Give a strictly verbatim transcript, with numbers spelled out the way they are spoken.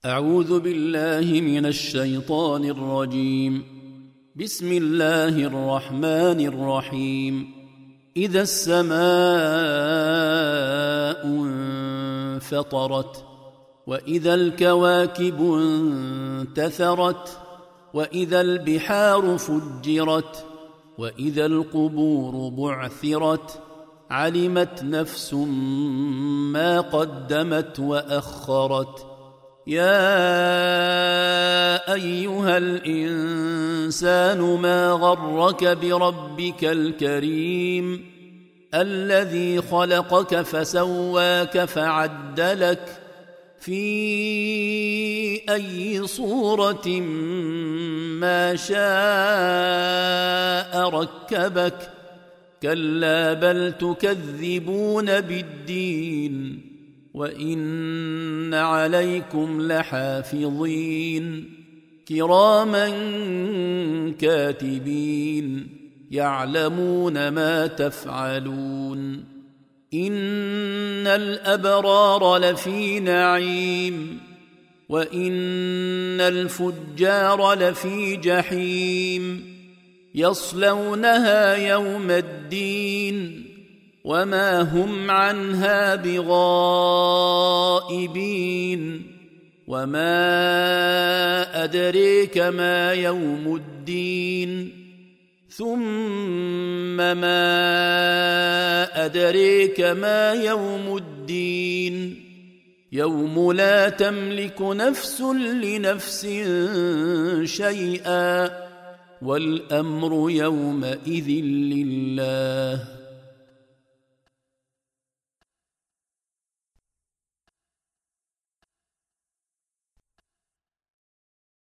أعوذ بالله من الشيطان الرجيم. بسم الله الرحمن الرحيم. إذا السماء انفطرت، وإذا الكواكب انتثرت، وإذا البحار فجرت، وإذا القبور بعثرت، علمت نفس ما قدمت وأخرت. يا أيها الإنسان ما غرك بربك الكريم الذي خلقك فسواك فعدلك في أي صورة ما شاء ركبك. كلا بل تكذبون بالدين، وإن عليكم لحافظين كراما كاتبين يعلمون ما تفعلون. إن الأبرار لفي نعيم، وإن الفجار لفي جحيم، يصلونها يوم الدين وما هم عنها بغائبين. وما أدريك ما يوم الدين، ثم ما أدريك ما يوم الدين، يوم لا تملك نفس لنفس شيئا، والأمر يومئذ لله.